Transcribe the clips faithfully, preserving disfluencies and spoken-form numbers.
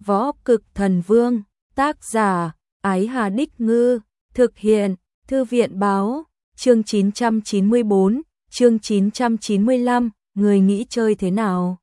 Võ Cực Thần Vương, tác giả, Ái Hà Đích Ngư, thực hiện, Thư viện báo, chương chín trăm chín mươi bốn, chương chín trăm chín mươi lăm, người nghĩ chơi thế nào?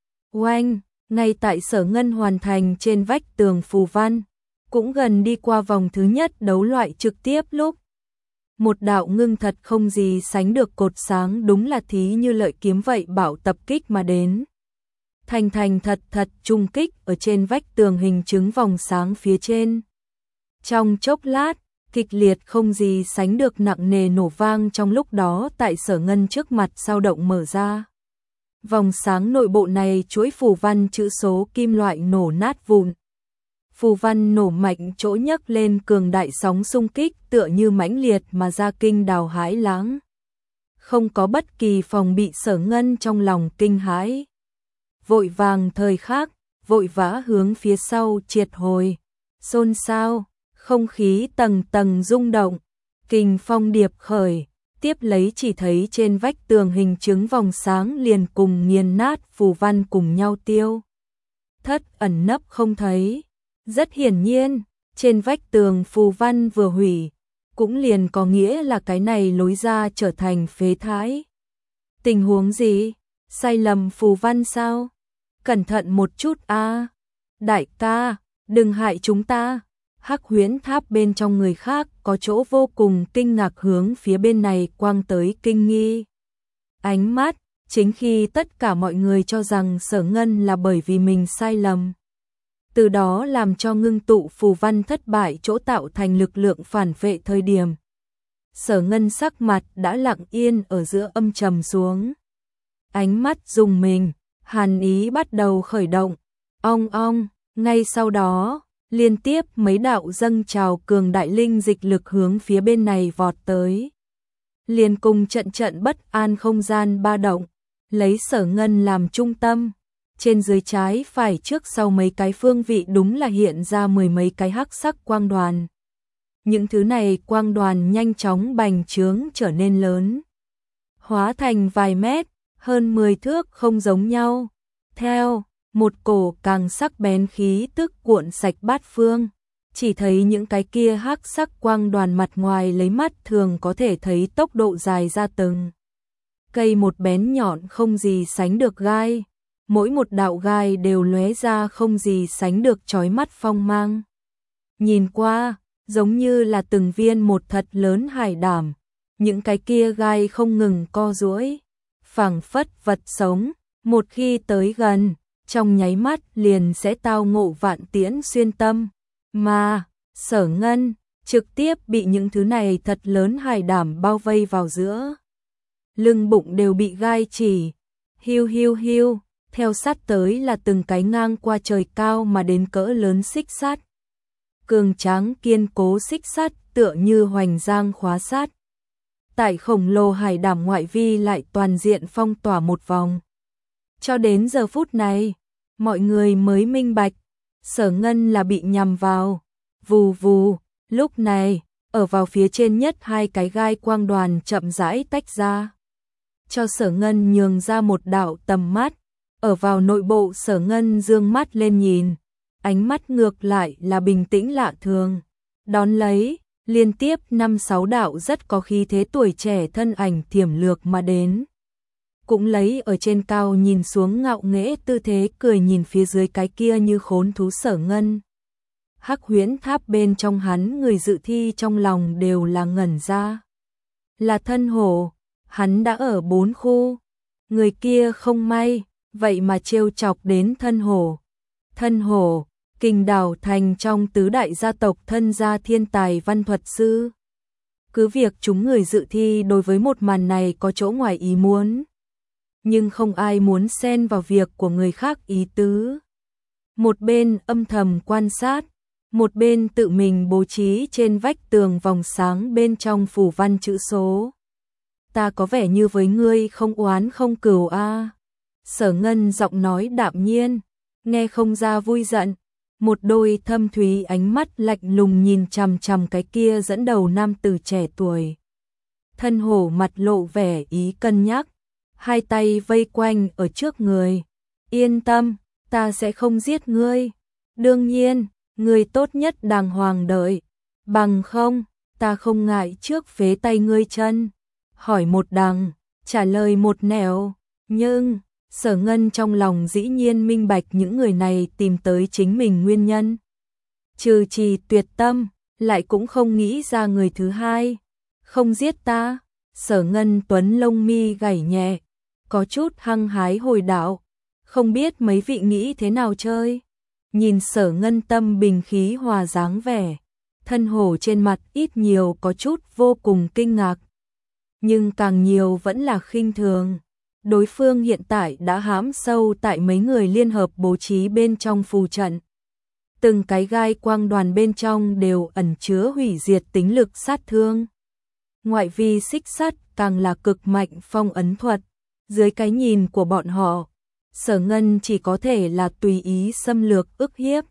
Oanh, ngay tại Sở Ngân hoàn thành trên vách tường phù văn, cũng gần đi qua vòng thứ nhất đấu loại trực tiếp lúc. Một đạo ngưng thật không gì sánh được cột sáng đúng là thí như lợi kiếm vậy bảo tập kích mà đến. Thành thành thật thật trung kích ở trên vách tường hình chứng vòng sáng phía trên. Trong chốc lát, kịch liệt không gì sánh được nặng nề nổ vang trong lúc đó tại Sở Ngân trước mặt sao động mở ra. Vòng sáng nội bộ này chuỗi phù văn chữ số kim loại nổ nát vụn. Phù văn nổ mạnh chỗ nhấc lên cường đại sóng xung kích tựa như mãnh liệt mà ra kinh đào hãi lãng. Không có bất kỳ phòng bị Sở Ngân trong lòng kinh hãi. Vội vàng thời khắc, vội vã hướng phía sau triệt hồi. Xôn xao, không khí tầng tầng rung động, kình phong điệp khởi, tiếp lấy chỉ thấy trên vách tường hình chứng vòng sáng liền cùng nghiền nát phù văn cùng nhau tiêu. Thất ẩn nấp không thấy. Rất hiển nhiên, trên vách tường phù văn vừa hủy, cũng liền có nghĩa là cái này lối ra trở thành phế thải. Tình huống gì? Sai lầm phù văn sao? Cẩn thận một chút a, đại ca, đừng hại chúng ta. Hắc Huyễn Tháp bên trong người khác có chỗ vô cùng kinh ngạc hướng phía bên này quang tới kinh nghi. Ánh mắt, chính khi tất cả mọi người cho rằng Sở Ngân là bởi vì mình sai lầm. Từ đó làm cho ngưng tụ phù văn thất bại chỗ tạo thành lực lượng phản vệ thời điểm. Sở Ngân sắc mặt đã lặng yên ở giữa âm trầm xuống. Ánh mắt dùng mình, hàn ý bắt đầu khởi động. Ong ong, ngay sau đó, liên tiếp mấy đạo dâng trào cường đại linh dịch lực hướng phía bên này vọt tới. Liền cùng trận trận bất an không gian ba động, lấy Sở Ngân làm trung tâm. Trên dưới trái phải trước sau mấy cái phương vị đúng là hiện ra mười mấy cái hắc sắc quang đoàn. Những thứ này quang đoàn nhanh chóng bành trướng trở nên lớn. Hóa thành vài mét, hơn mười thước không giống nhau. Theo, một cổ càng sắc bén khí tức cuộn sạch bát phương. Chỉ thấy những cái kia hắc sắc quang đoàn mặt ngoài lấy mắt thường có thể thấy tốc độ dài ra từng. Cây một bén nhọn không gì sánh được gai. Mỗi một đạo gai đều lóe ra không gì sánh được chói mắt phong mang. Nhìn qua, giống như là từng viên một thật lớn hải đảm, những cái kia gai không ngừng co duỗi, phảng phất vật sống, một khi tới gần, trong nháy mắt liền sẽ tao ngộ vạn tiễn xuyên tâm, mà Sở Ngân trực tiếp bị những thứ này thật lớn hải đảm bao vây vào giữa. Lưng bụng đều bị gai chỉ, hiu hiu hiu. Theo sát tới là từng cái ngang qua trời cao mà đến cỡ lớn xích sắt. Cường tráng kiên cố xích sắt tựa như hoành giang khóa sát. Tại khổng lồ hải đảm ngoại vi lại toàn diện phong tỏa một vòng. Cho đến giờ phút này, mọi người mới minh bạch, Sở Ngân là bị nhằm vào. Vù vù, lúc này, ở vào phía trên nhất hai cái gai quang đoàn chậm rãi tách ra. Cho Sở Ngân nhường ra một đạo tầm mắt. Ở vào nội bộ Sở Ngân dương mắt lên nhìn, ánh mắt ngược lại là bình tĩnh lạ thường. Đón lấy, liên tiếp năm sáu đạo rất có khí thế tuổi trẻ thân ảnh thiểm lược mà đến. Cũng lấy ở trên cao nhìn xuống ngạo nghễ tư thế cười nhìn phía dưới cái kia như khốn thú Sở Ngân. Hắc Huyễn Tháp bên trong hắn người dự thi trong lòng đều là ngẩn ra. Là thân hổ, hắn đã ở bốn khu, người kia không may. Vậy mà trêu chọc đến thân hổ. Thân hổ, Kình Đảo Thành trong tứ đại gia tộc thân gia thiên tài văn thuật sư. Cứ việc chúng người dự thi đối với một màn này có chỗ ngoài ý muốn. Nhưng không ai muốn xen vào việc của người khác ý tứ. Một bên âm thầm quan sát, một bên tự mình bố trí trên vách tường vòng sáng bên trong phủ văn chữ số. Ta có vẻ như với ngươi không oán không cừu a. À. Sở Ngân giọng nói đạm nhiên, nghe không ra vui giận, một đôi thâm thúy ánh mắt lạnh lùng nhìn chằm chằm cái kia dẫn đầu nam tử trẻ tuổi. Thân hổ mặt lộ vẻ ý cân nhắc, hai tay vây quanh ở trước người. Yên tâm, ta sẽ không giết ngươi. Đương nhiên, ngươi tốt nhất đàng hoàng đợi, bằng không, ta không ngại trước phế tay ngươi chân. Hỏi một đằng, trả lời một nẻo, nhưng Sở Ngân trong lòng dĩ nhiên minh bạch những người này tìm tới chính mình nguyên nhân. Trừ Trì Tuyệt Tâm, lại cũng không nghĩ ra người thứ hai. Không giết ta, Sở Ngân Tuấn lông mi gảy nhẹ, có chút hăng hái hồi đạo, không biết mấy vị nghĩ thế nào chơi. Nhìn Sở Ngân tâm bình khí hòa dáng vẻ, thân hổ trên mặt ít nhiều có chút vô cùng kinh ngạc. Nhưng càng nhiều vẫn là khinh thường. Đối phương hiện tại đã hãm sâu tại mấy người liên hợp bố trí bên trong phù trận. Từng cái gai quang đoàn bên trong đều ẩn chứa hủy diệt tính lực sát thương. Ngoại vi xích sắt càng là cực mạnh phong ấn thuật. Dưới cái nhìn của bọn họ, Sở Ngân chỉ có thể là tùy ý xâm lược ức hiếp.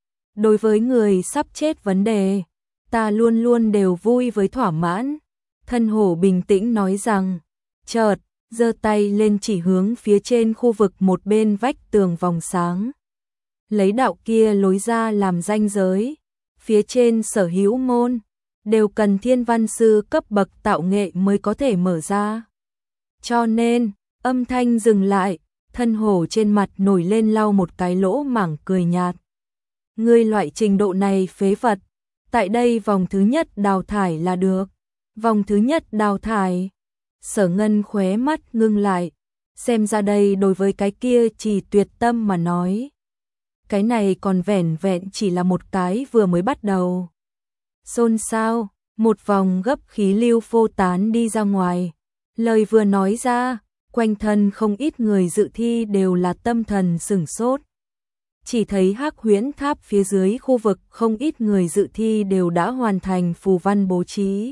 Đối với người sắp chết vấn đề, ta luôn luôn đều vui với thỏa mãn. Thân hổ bình tĩnh nói rằng, chợt giơ tay lên chỉ hướng phía trên khu vực một bên vách tường vòng sáng. Lấy đạo kia lối ra làm ranh giới, phía trên sở hữu môn, đều cần thiên văn sư cấp bậc tạo nghệ mới có thể mở ra. Cho nên, âm thanh dừng lại, thân hổ trên mặt nổi lên lau một cái lỗ mảng cười nhạt. Ngươi loại trình độ này phế vật, tại đây vòng thứ nhất đào thải là được. Vòng thứ nhất đào thải. Sở Ngân khóe mắt ngưng lại, xem ra đây đối với cái kia Trì Tuyệt Tâm mà nói. Cái này còn vẻn vẹn chỉ là một cái vừa mới bắt đầu. Xôn xao, một vòng gấp khí lưu phô tán đi ra ngoài. Lời vừa nói ra, quanh thân không ít người dự thi đều là tâm thần sửng sốt. Chỉ thấy Hắc Huyễn Tháp phía dưới khu vực không ít người dự thi đều đã hoàn thành phù văn bố trí.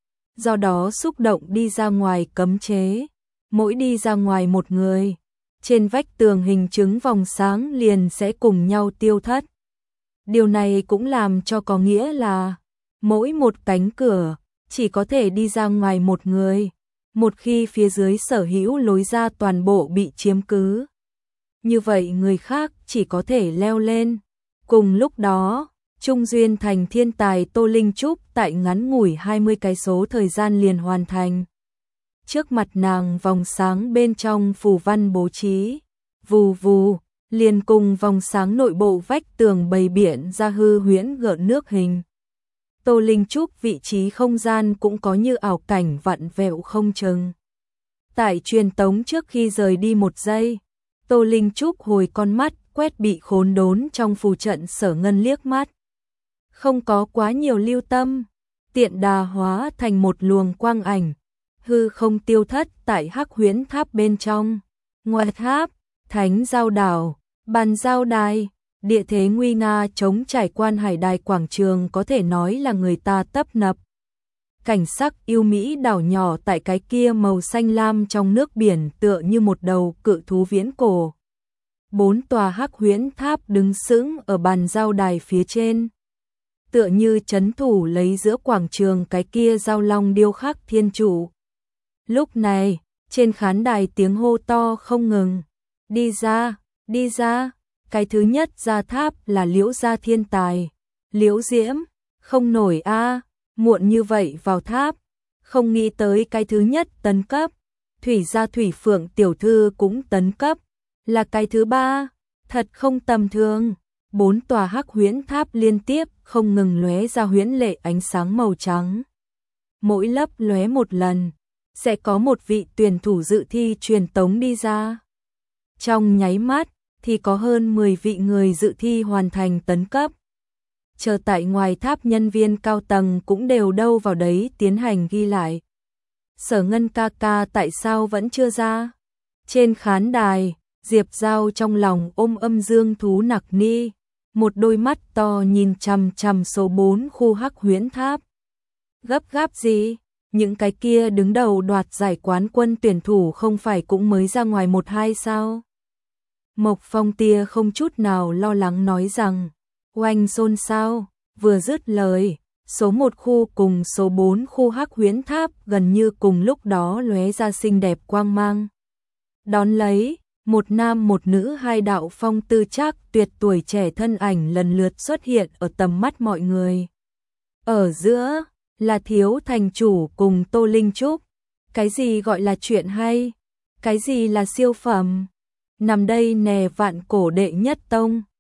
Do đó xúc động đi ra ngoài cấm chế, mỗi đi ra ngoài một người, trên vách tường hình chứng vòng sáng liền sẽ cùng nhau tiêu thất. Điều này cũng làm cho có nghĩa là mỗi một cánh cửa chỉ có thể đi ra ngoài một người, một khi phía dưới sở hữu lối ra toàn bộ bị chiếm cứ. Như vậy người khác chỉ có thể leo lên. Cùng lúc đó, Trung Duyên thành thiên tài Tô Linh Trúc tại ngắn ngủi hai mươi cái số thời gian liền hoàn thành. Trước mặt nàng vòng sáng bên trong phù văn bố trí, vù vù, liền cùng vòng sáng nội bộ vách tường bày biện ra hư huyễn gợn nước hình. Tô Linh Trúc vị trí không gian cũng có như ảo cảnh vặn vẹo không chừng. Tại truyền tống trước khi rời đi một giây, Tô Linh Trúc hồi con mắt quét bị khốn đốn trong phù trận Sở Ngân liếc mắt. Không có quá nhiều lưu tâm, tiện đà hóa thành một luồng quang ảnh, hư không tiêu thất tại Hắc Huyễn Tháp bên trong. Ngoài tháp, Thánh Giao Đảo, Bàn Giao Đài, địa thế nguy nga chống trải quan hải đài quảng trường có thể nói là người ta tấp nập. Cảnh sắc yêu mỹ đảo nhỏ tại cái kia màu xanh lam trong nước biển tựa như một đầu cự thú viễn cổ. Bốn tòa Hắc Huyễn Tháp đứng sững ở Bàn Giao Đài phía trên, tựa như trấn thủ lấy giữa quảng trường cái kia giao long điêu khắc thiên chủ. Lúc này, trên khán đài tiếng hô to không ngừng. Đi ra, đi ra, cái thứ nhất ra tháp là Liễu gia thiên tài. Liễu Diễm, không nổi a, muộn như vậy vào tháp, không nghĩ tới cái thứ nhất tấn cấp. Thủy gia Thủy Phượng tiểu thư cũng tấn cấp, là cái thứ ba, thật không tầm thường. Bốn tòa Hắc Huyễn Tháp liên tiếp không ngừng lóe ra huyễn lệ ánh sáng màu trắng. Mỗi lấp lóe một lần, sẽ có một vị tuyển thủ dự thi truyền tống đi ra. Trong nháy mắt thì có hơn mười vị người dự thi hoàn thành tấn cấp. Chờ tại ngoài tháp nhân viên cao tầng cũng đều đâu vào đấy tiến hành ghi lại. Sở Ngân ca ca tại sao vẫn chưa ra? Trên khán đài, Diệp Giao trong lòng ôm âm dương thú nặc ni, một đôi mắt to nhìn chằm chằm số bốn khu Hắc Huyễn Tháp. Gấp gáp gì? Những cái kia đứng đầu đoạt giải quán quân tuyển thủ không phải cũng mới ra ngoài một hai sao? Mộc Phong tia không chút nào lo lắng nói rằng, oanh xôn xao, vừa dứt lời, số một khu cùng số bốn khu Hắc Huyễn Tháp gần như cùng lúc đó lóe ra xinh đẹp quang mang. Đón lấy, một nam một nữ hai đạo phong tư trác tuyệt tuổi trẻ thân ảnh lần lượt xuất hiện ở tầm mắt mọi người. Ở giữa là Thiếu thành chủ cùng Tô Linh Trúc. Cái gì gọi là chuyện hay? Cái gì là siêu phẩm? Nằm đây nè vạn cổ đệ nhất tông.